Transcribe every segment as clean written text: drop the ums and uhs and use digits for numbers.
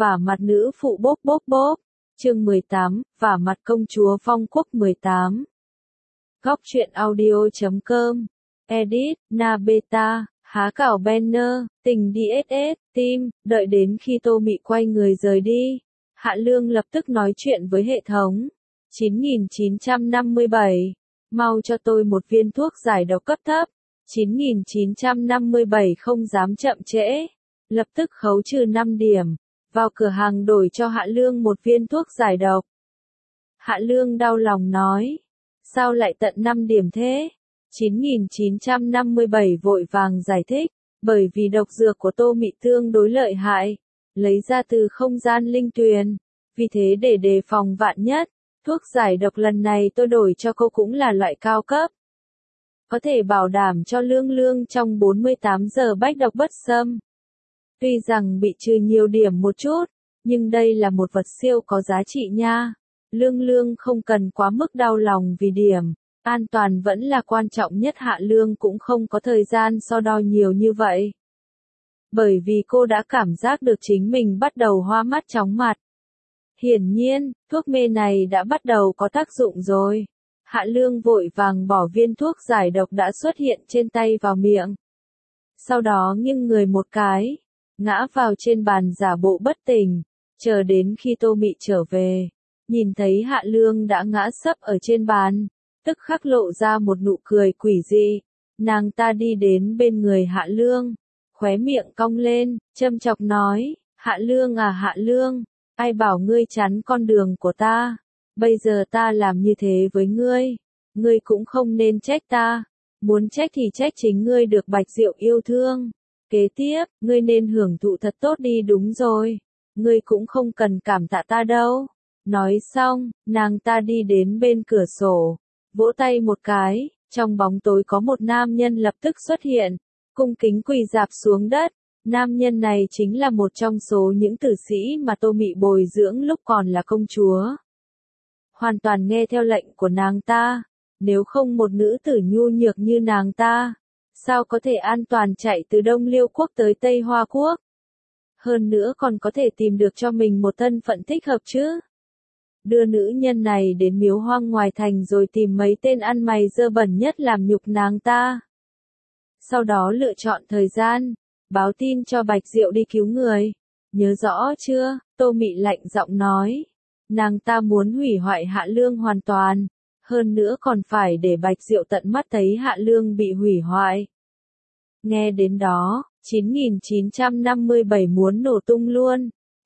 vả mặt nữ phụ bốp bốp bốp. Chương 18, vả mặt công chúa Phong Quốc 18. Góc truyện audio.com. Edit, Na Beta, há cảo banner, tình DSS, team, đợi đến khi Tô Mị quay người rời đi. Hạ Lương lập tức nói chuyện với hệ thống. 9957. Mau cho tôi một viên thuốc giải độc cấp thấp. 9957 không dám chậm trễ. Lập tức khấu trừ 5 điểm. Vào cửa hàng đổi cho Hạ Lương một viên thuốc giải độc. Hạ Lương đau lòng nói. Sao lại tận 5 điểm thế? 9957 vội vàng giải thích. Bởi vì độc dược của Tô Mị tương đối lợi hại. Lấy ra từ không gian linh tuyền. Vì thế để đề phòng vạn nhất, thuốc giải độc lần này tôi đổi cho cô cũng là loại cao cấp. Có thể bảo đảm cho Lương Lương trong 48 giờ bách độc bất xâm. Tuy rằng bị trừ nhiều điểm một chút, nhưng đây là một vật siêu có giá trị nha. Lương Lương không cần quá mức đau lòng vì điểm. An toàn vẫn là quan trọng nhất. Hạ Lương cũng không có thời gian so đo nhiều như vậy. Bởi vì cô đã cảm giác được chính mình bắt đầu hoa mắt chóng mặt. Hiển nhiên, thuốc mê này đã bắt đầu có tác dụng rồi. Hạ Lương vội vàng bỏ viên thuốc giải độc đã xuất hiện trên tay vào miệng. Sau đó nghiêng người một cái, ngã vào trên bàn giả bộ bất tỉnh, chờ đến khi Tô Mị trở về. Nhìn thấy Hạ Lương đã ngã sấp ở trên bàn, tức khắc lộ ra một nụ cười quỷ dị. Nàng ta đi đến bên người Hạ Lương, khóe miệng cong lên, châm chọc nói, Hạ Lương à Hạ Lương, ai bảo ngươi chắn con đường của ta, bây giờ ta làm như thế với ngươi, ngươi cũng không nên trách ta, muốn trách thì trách chính ngươi được Bạch Diệu yêu thương. Kế tiếp, ngươi nên hưởng thụ thật tốt đi đúng rồi, ngươi cũng không cần cảm tạ ta đâu. Nói xong, nàng ta đi đến bên cửa sổ, vỗ tay một cái, trong bóng tối có một nam nhân lập tức xuất hiện, cung kính quỳ rạp xuống đất. Nam nhân này chính là một trong số những tử sĩ mà Tô Mị bồi dưỡng lúc còn là công chúa. Hoàn toàn nghe theo lệnh của nàng ta, nếu không một nữ tử nhu nhược như nàng ta, sao có thể an toàn chạy từ Đông Liêu Quốc tới Tây Hoa Quốc? Hơn nữa còn có thể tìm được cho mình một thân phận thích hợp chứ? Đưa nữ nhân này đến miếu hoang ngoài thành rồi tìm mấy tên ăn mày dơ bẩn nhất làm nhục nàng ta. Sau đó lựa chọn thời gian, báo tin cho Bạch Diệu đi cứu người. Nhớ rõ chưa? Tô Mị lạnh giọng nói. Nàng ta muốn hủy hoại Hạ Lương hoàn toàn. Hơn nữa còn phải để Bạch Diệu tận mắt thấy Hạ Lương bị hủy hoại. Nghe đến đó, 9957 muốn nổ tung luôn.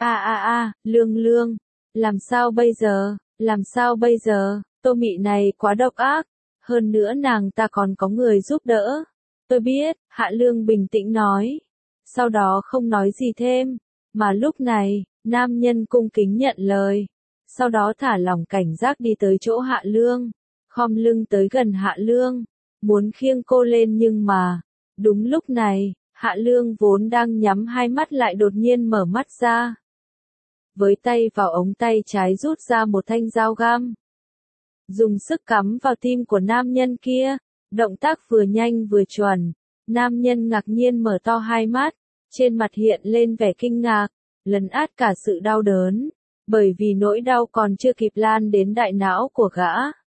Lương Lương. Làm sao bây giờ? Làm sao bây giờ? Tô Mị này quá độc ác. Hơn nữa nàng ta còn có người giúp đỡ. Tôi biết, Hạ Lương bình tĩnh nói. Sau đó không nói gì thêm. Mà lúc này, nam nhân cung kính nhận lời. Sau đó thả lỏng cảnh giác đi tới chỗ Hạ Lương. Khom lưng tới gần Hạ Lương. Muốn khiêng cô lên nhưng mà. Đúng lúc này, Hạ Lương vốn đang nhắm hai mắt lại đột nhiên mở mắt ra. Với tay vào ống tay trái rút ra một thanh dao găm. Dùng sức cắm vào tim của nam nhân kia. Động tác vừa nhanh vừa chuẩn. Nam nhân ngạc nhiên mở to hai mắt. Trên mặt hiện lên vẻ kinh ngạc. Lấn át cả sự đau đớn. Bởi vì nỗi đau còn chưa kịp lan đến đại não của gã.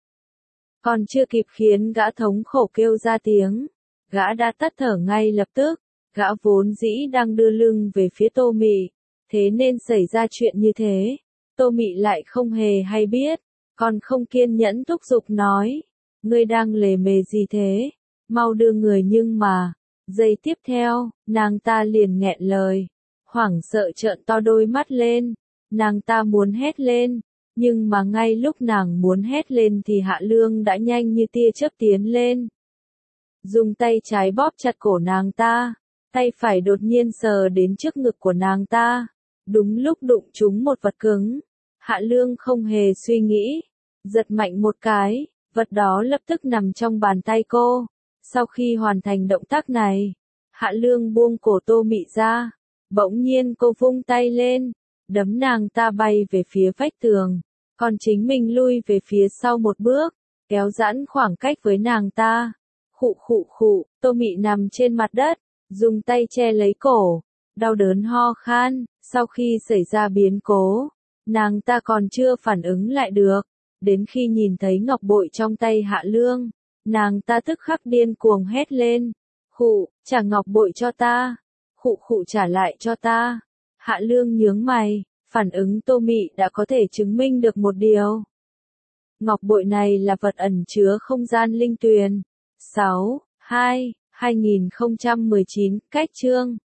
Còn chưa kịp khiến gã thống khổ kêu ra tiếng. Gã đã tắt thở ngay lập tức. Gã vốn dĩ đang đưa lưng về phía Tô Mị. Thế nên xảy ra chuyện như thế. Tô Mị lại không hề hay biết. Còn không kiên nhẫn thúc giục nói. Ngươi đang lề mề gì thế? Mau đưa người nhưng mà. Giây tiếp theo, nàng ta liền nghẹn lời. Hoảng sợ trợn to đôi mắt lên. Nàng ta muốn hét lên. Nhưng mà ngay lúc nàng muốn hét lên thì Hạ Lương đã nhanh như tia chớp tiến lên. Dùng tay trái bóp chặt cổ nàng ta. Tay phải đột nhiên sờ đến trước ngực của nàng ta. Đúng lúc đụng trúng một vật cứng. Hạ Lương không hề suy nghĩ. Giật mạnh một cái. Vật đó lập tức nằm trong bàn tay cô. Sau khi hoàn thành động tác này, Hạ Lương buông cổ Tô Mị ra. Bỗng nhiên cô vung tay lên. Đấm nàng ta bay về phía vách tường. Còn chính mình lui về phía sau một bước. Kéo giãn khoảng cách với nàng ta. Khụ. Tô Mị nằm trên mặt đất. Dùng tay che lấy cổ. đau đớn ho khan, sau khi xảy ra biến cố, nàng ta còn chưa phản ứng lại được, đến khi nhìn thấy ngọc bội trong tay Hạ Lương, nàng ta tức khắc điên cuồng hét lên, khụ, trả ngọc bội cho ta, khụ khụ trả lại cho ta. Hạ Lương nhướng mày, phản ứng Tô Mị đã có thể chứng minh được một điều. Ngọc bội này là vật ẩn chứa không gian linh tuyền. 6. 2019, cách chương